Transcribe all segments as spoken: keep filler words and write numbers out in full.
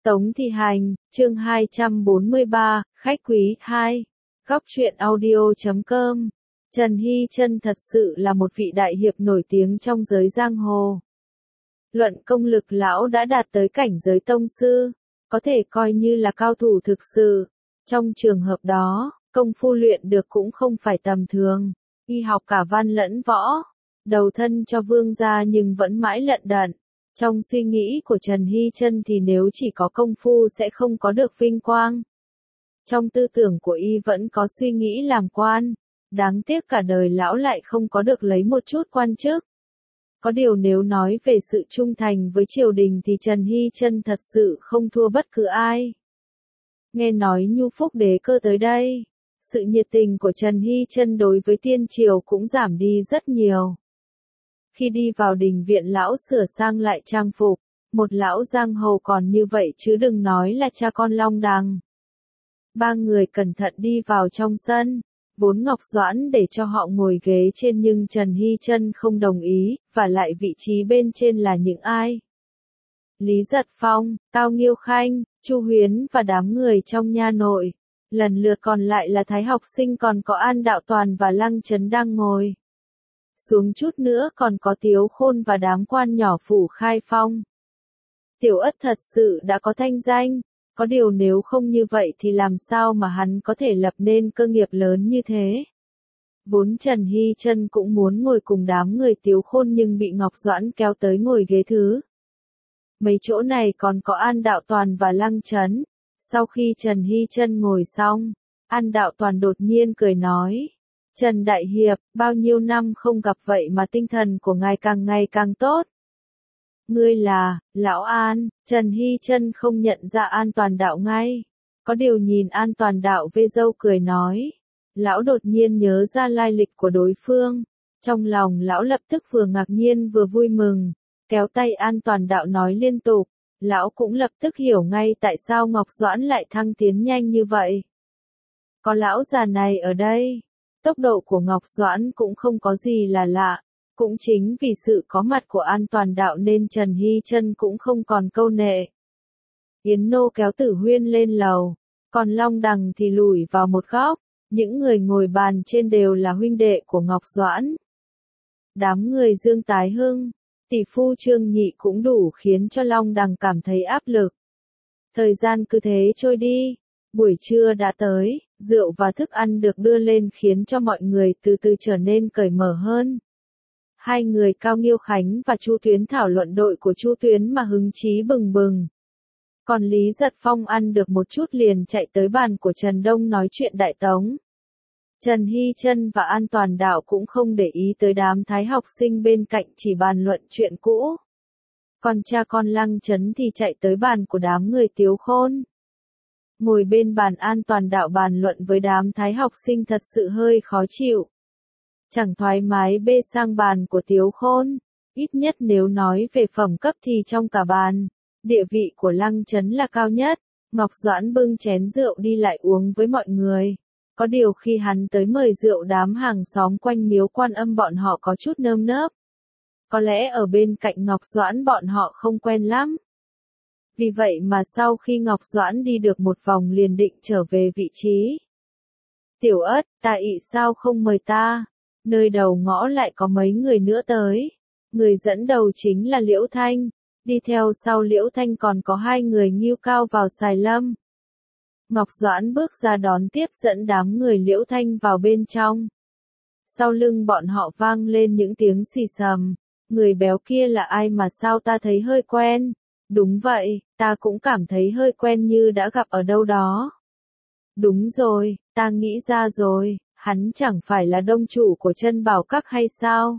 Tống Thị Hành, chương hai trăm bốn mươi ba, khách quý hai. Góc truyện audio chấm com. Trần Hy Trân thật sự là một vị đại hiệp nổi tiếng trong giới giang hồ. Luận công lực lão đã đạt tới cảnh giới tông sư, có thể coi như là cao thủ thực sự. Trong trường hợp đó, công phu luyện được cũng không phải tầm thường, y học cả văn lẫn võ, đầu thân cho vương gia nhưng vẫn mãi lận đận. Trong suy nghĩ của Trần Hy Trân thì nếu chỉ có công phu sẽ không có được vinh quang. Trong tư tưởng của y vẫn có suy nghĩ làm quan, đáng tiếc cả đời lão lại không có được lấy một chút quan chức. Có điều nếu nói về sự trung thành với triều đình thì Trần Hy Trân thật sự không thua bất cứ ai. Nghe nói Nhu Phúc đế cơ tới đây, sự nhiệt tình của Trần Hy Trân đối với tiên triều cũng giảm đi rất nhiều. Khi đi vào đình viện lão sửa sang lại trang phục, một lão giang hồ còn như vậy chứ đừng nói là cha con Long Đằng. Ba người cẩn thận đi vào trong sân, vốn Ngọc Doãn để cho họ ngồi ghế trên nhưng Trần Hy Trân không đồng ý, và lại vị trí bên trên là những ai? Lý Giật Phong, Cao Nghiêu Khanh, Chu Huyến và đám người trong nha nội. Lần lượt còn lại là Thái Học Sinh, còn có An Đạo Toàn và Lăng Chấn đang ngồi. Xuống chút nữa còn có Tiếu Khôn và đám quan nhỏ phủ Khai Phong. Tiểu Ất thật sự đã có thanh danh, có điều nếu không như vậy thì làm sao mà hắn có thể lập nên cơ nghiệp lớn như thế. Vốn Trần Hy Trân cũng muốn ngồi cùng đám người Tiếu Khôn nhưng bị Ngọc Doãn kéo tới ngồi ghế thứ. Mấy chỗ này còn có An Đạo Toàn và Lăng Chấn. Sau khi Trần Hy Trân ngồi xong, An Đạo Toàn đột nhiên cười nói: Trần Đại Hiệp, bao nhiêu năm không gặp vậy mà tinh thần của ngài càng ngày càng tốt. Ngươi là, Lão An. Trần Hy Trân không nhận ra An Toàn Đạo ngay. Có điều nhìn An Toàn Đạo vê râu cười nói. Lão đột nhiên nhớ ra lai lịch của đối phương. Trong lòng lão lập tức vừa ngạc nhiên vừa vui mừng. Kéo tay An Toàn Đạo nói liên tục. Lão cũng lập tức hiểu ngay tại sao Ngọc Doãn lại thăng tiến nhanh như vậy. Có lão già này ở đây, tốc độ của Ngọc Doãn cũng không có gì là lạ. Cũng chính vì sự có mặt của An Toàn Đạo nên Trần Hy Trân cũng không còn câu nệ. Yến Nô kéo Tử Huyên lên lầu, còn Long Đằng thì lùi vào một góc. Những người ngồi bàn trên đều là huynh đệ của Ngọc Doãn. Đám người Dương Tái Hưng, tỷ phu Trương Nhị cũng đủ khiến cho Long Đằng cảm thấy áp lực. Thời gian cứ thế trôi đi, buổi trưa đã tới, rượu và thức ăn được đưa lên khiến cho mọi người từ từ trở nên cởi mở hơn. Hai người Cao Nghiêu Khánh và Chu Tuyến thảo luận đội của Chu Tuyến mà hứng chí bừng bừng. Còn Lý Giật Phong ăn được một chút liền chạy tới bàn của Trần Đông nói chuyện Đại Tống. Trần Hy Trân và An Toàn Đạo cũng không để ý tới đám Thái Học Sinh bên cạnh, chỉ bàn luận chuyện cũ. Còn cha con Lăng Chấn thì chạy tới bàn của đám người Tiếu Khôn. Ngồi bên bàn An Toàn Đạo bàn luận với đám Thái Học Sinh thật sự hơi khó chịu. Chẳng thoải mái bê sang bàn của Tiếu Khôn. Ít nhất nếu nói về phẩm cấp thì trong cả bàn, địa vị của Lăng Chấn là cao nhất. Ngọc Doãn bưng chén rượu đi lại uống với mọi người. Có điều khi hắn tới mời rượu đám hàng xóm quanh miếu Quan Âm bọn họ có chút nơm nớp. Có lẽ ở bên cạnh Ngọc Doãn bọn họ không quen lắm. Vì vậy mà sau khi Ngọc Doãn đi được một vòng liền định trở về vị trí. Tiểu Ất, ta ị sao không mời ta? Nơi đầu ngõ lại có mấy người nữa tới. Người dẫn đầu chính là Liễu Thanh. Đi theo sau Liễu Thanh còn có hai người Ngưu Cao vào Sài Lâm. Ngọc Doãn bước ra đón tiếp dẫn đám người Liễu Thanh vào bên trong. Sau lưng bọn họ vang lên những tiếng xì xầm. Người béo kia là ai mà sao ta thấy hơi quen? Đúng vậy, ta cũng cảm thấy hơi quen như đã gặp ở đâu đó. Đúng rồi, ta nghĩ ra rồi, hắn chẳng phải là đông chủ của Trân Bảo Các hay sao?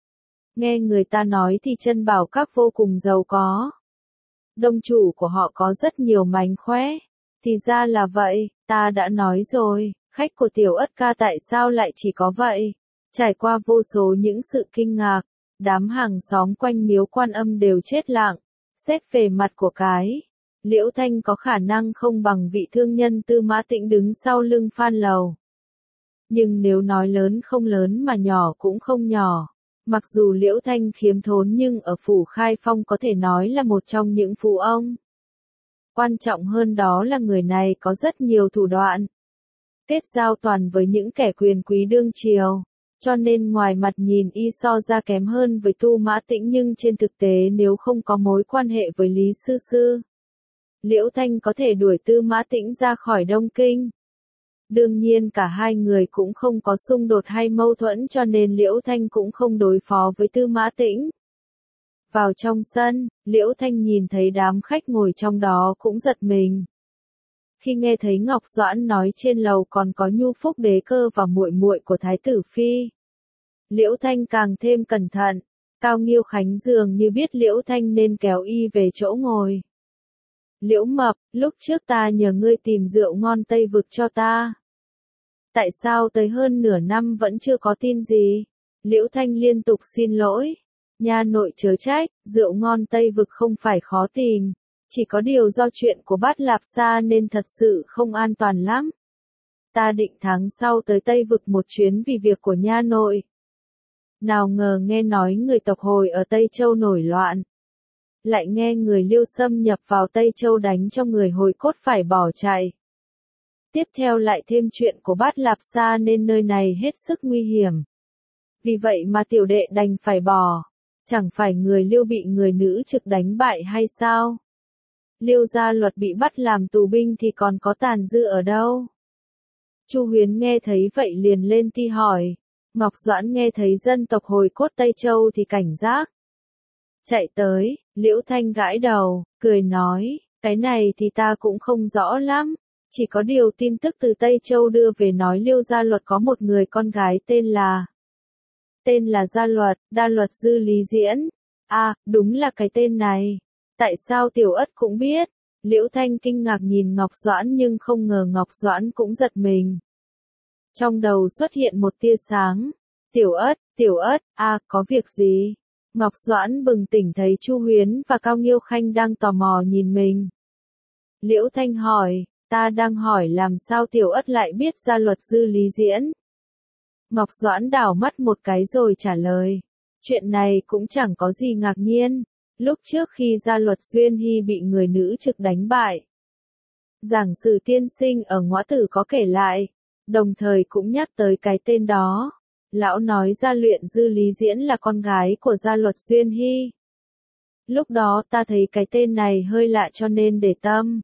Nghe người ta nói thì Trân Bảo Các vô cùng giàu có. Đông chủ của họ có rất nhiều mánh khóe. Thì ra là vậy, ta đã nói rồi, khách của Tiểu Ất ca tại sao lại chỉ có vậy? Trải qua vô số những sự kinh ngạc, đám hàng xóm quanh miếu Quan Âm đều chết lặng. Xét về mặt của cái, Liễu Thanh có khả năng không bằng vị thương nhân Tư Mã Tĩnh đứng sau lưng Phan Lầu. Nhưng nếu nói lớn không lớn mà nhỏ cũng không nhỏ. Mặc dù Liễu Thanh khiếm thốn nhưng ở phủ Khai Phong có thể nói là một trong những phú ông. Quan trọng hơn đó là người này có rất nhiều thủ đoạn. Kết giao toàn với những kẻ quyền quý đương triều. Cho nên ngoài mặt nhìn y so ra kém hơn với Tu Mã Tĩnh nhưng trên thực tế nếu không có mối quan hệ với Lý Sư Sư, Liễu Thanh có thể đuổi Tư Mã Tĩnh ra khỏi Đông Kinh. Đương nhiên cả hai người cũng không có xung đột hay mâu thuẫn cho nên Liễu Thanh cũng không đối phó với Tư Mã Tĩnh. Vào trong sân, Liễu Thanh nhìn thấy đám khách ngồi trong đó cũng giật mình. Khi nghe thấy Ngọc Doãn nói trên lầu còn có Nhu Phúc Đế Cơ và muội muội của Thái tử Phi, Liễu Thanh càng thêm cẩn thận. Cao Nghiêu Khánh dường như biết Liễu Thanh nên kéo y về chỗ ngồi. Liễu Mập, lúc trước ta nhờ ngươi tìm rượu ngon Tây Vực cho ta. Tại sao tới hơn nửa năm vẫn chưa có tin gì? Liễu Thanh liên tục xin lỗi. Nha nội chớ trách, rượu ngon Tây Vực không phải khó tìm. Chỉ có điều do chuyện của Bát Lạp Sa nên thật sự không an toàn lắm. Ta định tháng sau tới Tây Vực một chuyến vì việc của nha nội. Nào ngờ nghe nói người tộc Hồi ở Tây Châu nổi loạn. Lại nghe người Liêu xâm nhập vào Tây Châu đánh cho người Hồi Cốt phải bỏ chạy. Tiếp theo lại thêm chuyện của Bát Lạp Sa nên nơi này hết sức nguy hiểm. Vì vậy mà tiểu đệ đành phải bỏ. Chẳng phải người Liêu bị người nữ trực đánh bại hay sao? Liêu Gia Luật bị bắt làm tù binh thì còn có tàn dư ở đâu? Chu Huyến nghe thấy vậy liền lên ti hỏi. Ngọc Doãn nghe thấy dân tộc Hồi Cốt Tây Châu thì cảnh giác. Chạy tới, Liễu Thanh gãi đầu, cười nói, cái này thì ta cũng không rõ lắm. Chỉ có điều tin tức từ Tây Châu đưa về nói Liêu Gia Luật có một người con gái tên là... Tên là Gia Luật, Đa Luật Dư Lý Diễn. À, đúng là cái tên này. Tại sao Tiểu Ất cũng biết? Liễu Thanh kinh ngạc nhìn Ngọc Doãn nhưng không ngờ Ngọc Doãn cũng giật mình. Trong đầu xuất hiện một tia sáng. Tiểu Ất, Tiểu Ất, à, có việc gì? Ngọc Doãn bừng tỉnh thấy Chu Huyến và Cao Nghiêu Khanh đang tò mò nhìn mình. Liễu Thanh hỏi, ta đang hỏi làm sao Tiểu Ất lại biết Gia Luật Dư Lý Diễn? Ngọc Doãn đảo mắt một cái rồi trả lời. Chuyện này cũng chẳng có gì ngạc nhiên. Lúc trước khi Gia Luật Duyên Hy bị người nữ trực đánh bại, giảng sử tiên sinh ở Ngõa Tử có kể lại, đồng thời cũng nhắc tới cái tên đó. Lão nói Gia Luyện Dư Lý Diễn là con gái của Gia Luật Duyên Hy. Lúc đó ta thấy cái tên này hơi lạ cho nên để tâm.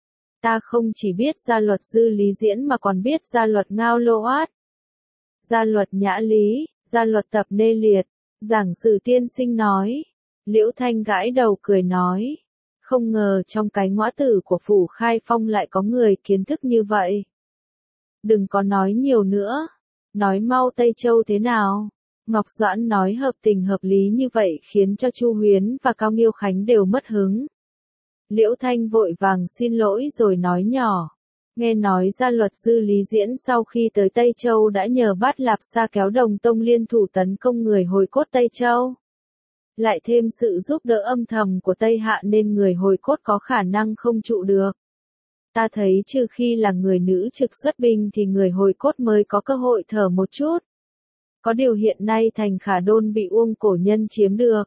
Ta không chỉ biết Gia Luật Dư Lý Diễn mà còn biết Gia Luật Ngao Lô Át, Gia Luật Nhã Lý, Gia Luật Tập Nê Liệt. Giảng sử tiên sinh nói. Liễu Thanh gãi đầu cười nói. Không ngờ trong cái Ngõa Tử của Phủ Khai Phong lại có người kiến thức như vậy. Đừng có nói nhiều nữa. Nói mau Tây Châu thế nào? Ngọc Doãn nói hợp tình hợp lý như vậy khiến cho Chu Huyến và Cao Nghiêu Khánh đều mất hứng. Liễu Thanh vội vàng xin lỗi rồi nói nhỏ. Nghe nói Gia Luật Dư Lý Diễn sau khi tới Tây Châu đã nhờ Bát Lạp Sa kéo Đồng Tông liên thủ tấn công người Hồi Cốt Tây Châu. Lại thêm sự giúp đỡ âm thầm của Tây Hạ nên người Hồi Cốt có khả năng không trụ được. Ta thấy trừ khi là người nữ trực xuất binh thì người Hồi Cốt mới có cơ hội thở một chút. Có điều hiện nay thành Khả Đôn bị Uông Cổ Nhân chiếm được.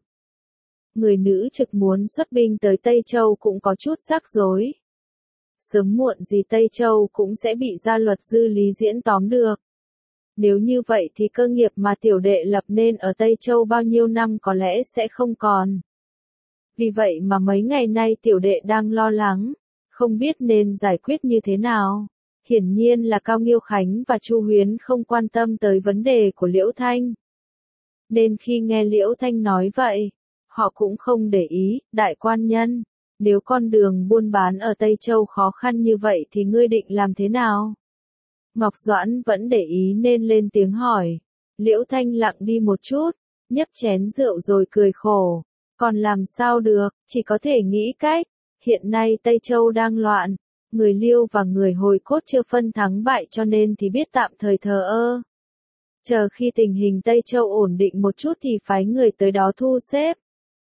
Người nữ trực muốn xuất binh tới Tây Châu cũng có chút rắc rối. Sớm muộn gì Tây Châu cũng sẽ bị Gia Luật Dư Lý Diễn tóm được. Nếu như vậy thì cơ nghiệp mà tiểu đệ lập nên ở Tây Châu bao nhiêu năm có lẽ sẽ không còn. Vì vậy mà mấy ngày nay tiểu đệ đang lo lắng, không biết nên giải quyết như thế nào. Hiển nhiên là Cao Nghiêu Khánh và Chu Huyến không quan tâm tới vấn đề của Liễu Thanh. Nên khi nghe Liễu Thanh nói vậy, họ cũng không để ý. Đại quan nhân, nếu con đường buôn bán ở Tây Châu khó khăn như vậy thì ngươi định làm thế nào? Ngọc Doãn vẫn để ý nên lên tiếng hỏi. Liễu Thanh lặng đi một chút, nhấp chén rượu rồi cười khổ. Còn làm sao được, chỉ có thể nghĩ cách. Hiện nay Tây Châu đang loạn, người Liêu và người Hồi Cốt chưa phân thắng bại cho nên thì biết tạm thời thờ ơ. Chờ khi tình hình Tây Châu ổn định một chút thì phái người tới đó thu xếp.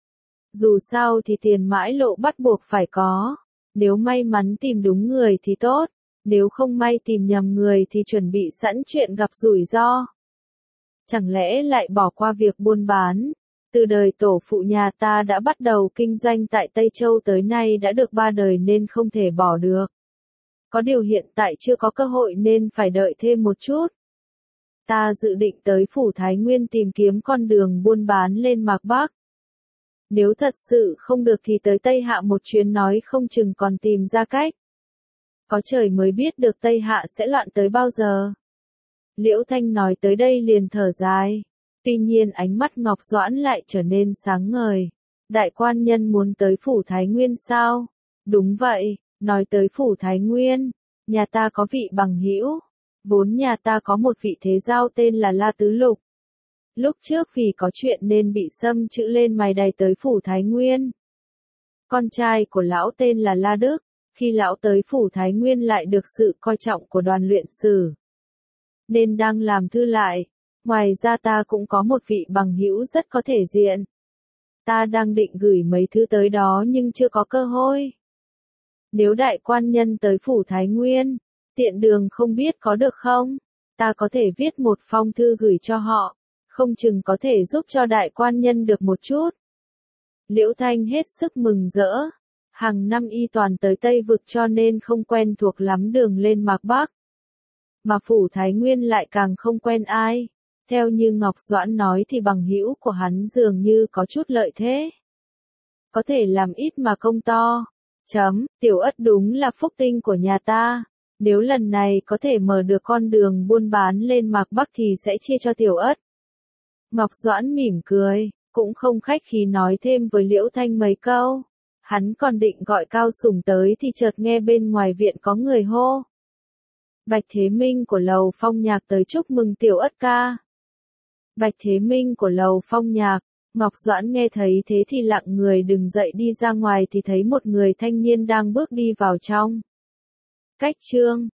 Dù sao thì tiền mãi lộ bắt buộc phải có. Nếu may mắn tìm đúng người thì tốt. Nếu không may tìm nhầm người thì chuẩn bị sẵn chuyện gặp rủi ro. Chẳng lẽ lại bỏ qua việc buôn bán? Từ đời tổ phụ nhà ta đã bắt đầu kinh doanh tại Tây Châu tới nay đã được ba đời nên không thể bỏ được. Có điều hiện tại chưa có cơ hội nên phải đợi thêm một chút. Ta dự định tới Phủ Thái Nguyên tìm kiếm con đường buôn bán lên Mạc Bắc. Nếu thật sự không được thì tới Tây Hạ một chuyến nói không chừng còn tìm ra cách. Có trời mới biết được Tây Hạ sẽ loạn tới bao giờ. Liễu Thanh nói tới đây liền thở dài. Tuy nhiên ánh mắt Ngọc Doãn lại trở nên sáng ngời. Đại quan nhân muốn tới Phủ Thái Nguyên sao? Đúng vậy, nói tới Phủ Thái Nguyên, nhà ta có vị bằng hữu. Vốn nhà ta có một vị thế giao tên là La Tứ Lục. Lúc trước vì có chuyện nên bị xâm chữ lên mày đày tới Phủ Thái Nguyên. Con trai của lão tên là La Đức, khi lão tới Phủ Thái Nguyên lại được sự coi trọng của đoàn luyện sử. Nên đang làm thư lại, ngoài ra ta cũng có một vị bằng hữu rất có thể diện. Ta đang định gửi mấy thứ tới đó nhưng chưa có cơ hội. Nếu đại quan nhân tới Phủ Thái Nguyên, tiện đường không biết có được không? Ta có thể viết một phong thư gửi cho họ, không chừng có thể giúp cho đại quan nhân được một chút. Liễu Thanh hết sức mừng rỡ. Hàng năm y toàn tới Tây Vực cho nên không quen thuộc lắm đường lên Mạc Bắc. Mà Phủ Thái Nguyên lại càng không quen ai. Theo như Ngọc Doãn nói thì bằng hữu của hắn dường như có chút lợi thế. Có thể làm ít mà công to. Chấm, Tiểu Ất đúng là phúc tinh của nhà ta. Nếu lần này có thể mở được con đường buôn bán lên Mạc Bắc thì sẽ chia cho Tiểu Ất. Ngọc Doãn mỉm cười, cũng không khách khí nói thêm với Liễu Thanh mấy câu. Hắn còn định gọi Cao Sùng tới thì chợt nghe bên ngoài viện có người hô. Bạch Thế Minh của Lầu Phong Nhạc tới chúc mừng Tiểu Ất ca. Bạch Thế Minh của Lầu Phong Nhạc, Ngọc Doãn nghe thấy thế thì lặng người đứng dậy đi ra ngoài thì thấy một người thanh niên đang bước đi vào trong. Cách chương